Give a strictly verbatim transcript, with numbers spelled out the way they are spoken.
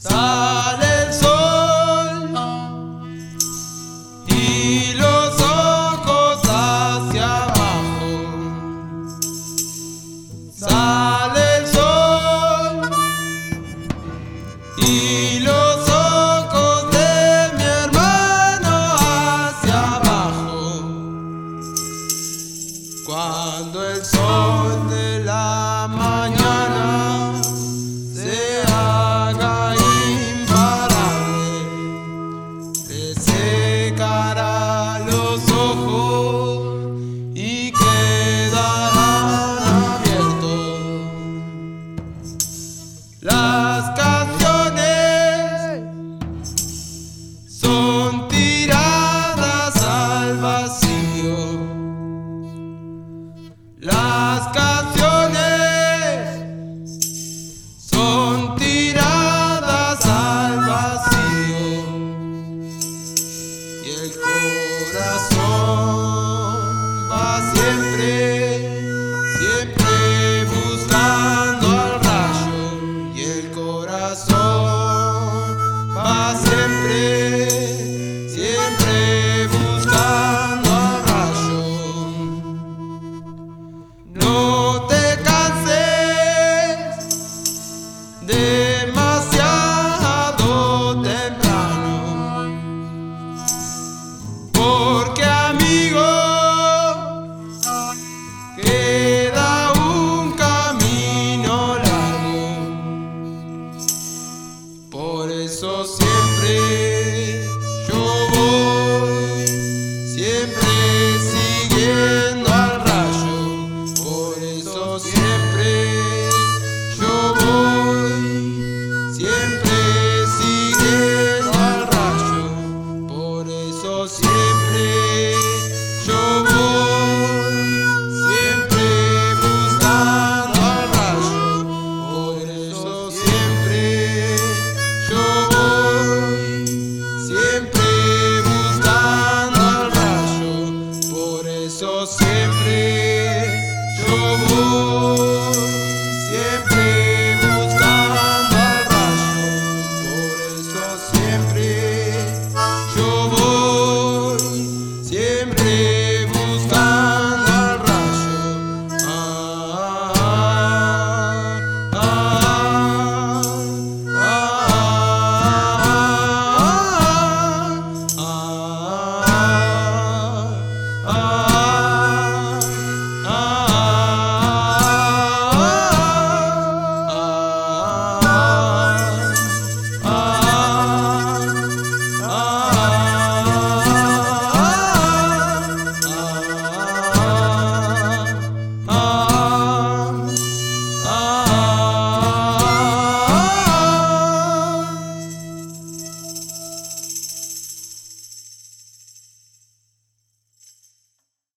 Sale el sol y los ojos hacia abajo. Sale el sol y los ojos de mi hermano hacia abajo. Cuando el sol de la mañana se haga imparable, le secará los ojos y quedarán abiertos. Las canciones son tiradas al vacío. Las canciones son tiradas al vacío y el corazón va siempre, siempre buscando al rayo, y el corazón va siempre, siempre buscando al rayo. No te canses demasiado temprano, porque amigo, queda un camino largo. Por eso